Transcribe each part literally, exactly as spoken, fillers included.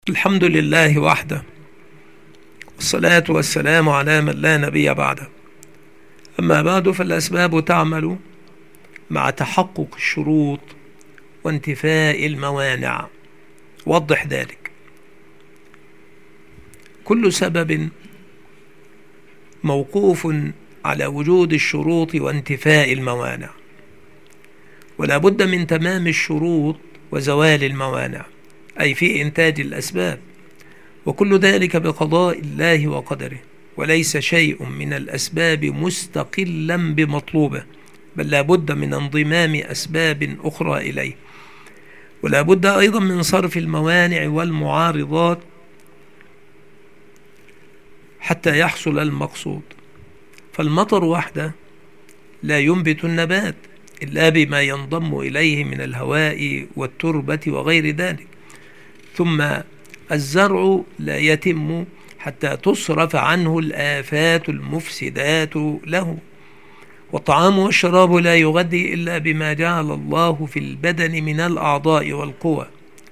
الحمد لله وحده، والصلاة والسلام على من لا نبي بعده. أما بعد، فالأسباب تعمل مع تحقق الشروط وانتفاء الموانع. وضح ذلك. كل سبب موقوف على وجود الشروط وانتفاء الموانع، ولا بد من تمام الشروط وزوال الموانع، أي في إنتاج الأسباب، وكل ذلك بقضاء الله وقدره، وليس شيء من الأسباب مستقلا بمطلوبه، بل لا بد من انضمام أسباب أخرى إليه، ولا بد أيضا من صرف الموانع والمعارضات حتى يحصل المقصود. فالمطر وحده لا ينبت النبات إلا بما ينضم إليه من الهواء والتربة وغير ذلك، ثم الزرع لا يتم حتى تصرف عنه الآفات المفسدات له، والطعام والشراب لا يغذي إلا بما جعل الله في البدن من الأعضاء والقوى.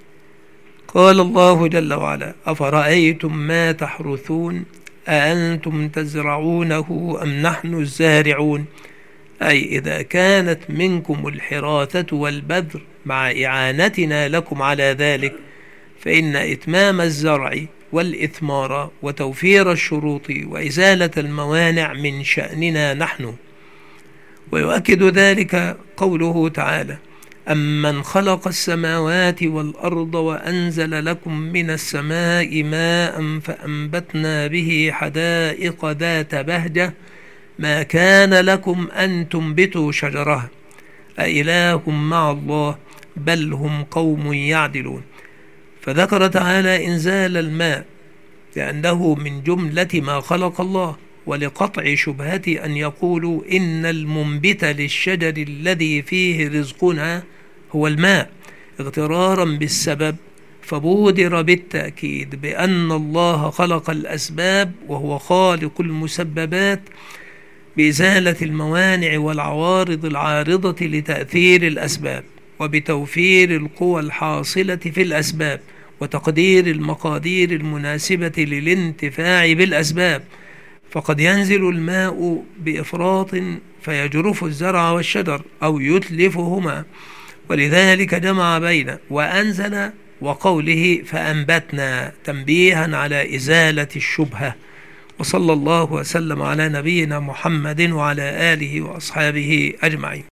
قال الله جل وعلا: أفرأيتم ما تحرثون أأنتم تزرعونه أم نحن الزارعون؟ أي إذا كانت منكم الحراثة والبذر مع إعانتنا لكم على ذلك، فإن إتمام الزرع والإثمار وتوفير الشروط وإزالة الموانع من شأننا نحن. ويؤكد ذلك قوله تعالى: أمن خلق السماوات والأرض وأنزل لكم من السماء ماء فأنبتنا به حدائق ذات بهجة ما كان لكم أن تنبتوا شجرها أإله مع الله بل هم قوم يعدلون. فذكر تعالى إنزال الماء لأنه من جملة ما خلق الله، ولقطع شبهة أن يقولوا إن المنبت للشجر الذي فيه رزقنا هو الماء، اغترارا بالسبب، فبودر بالتأكيد بأن الله خلق الأسباب وهو خالق المسببات بإزالة الموانع والعوارض العارضة لتأثير الأسباب، وبتوفير القوى الحاصلة في الأسباب، وتقدير المقادير المناسبة للانتفاع بالأسباب. فقد ينزل الماء بإفراط فيجرف الزرع والشجر أو يتلفهما، ولذلك جمع بين وأنزل وقوله فأنبتنا تنبيها على إزالة الشبهة. وصلى الله وسلم على نبينا محمد وعلى آله وأصحابه أجمعين.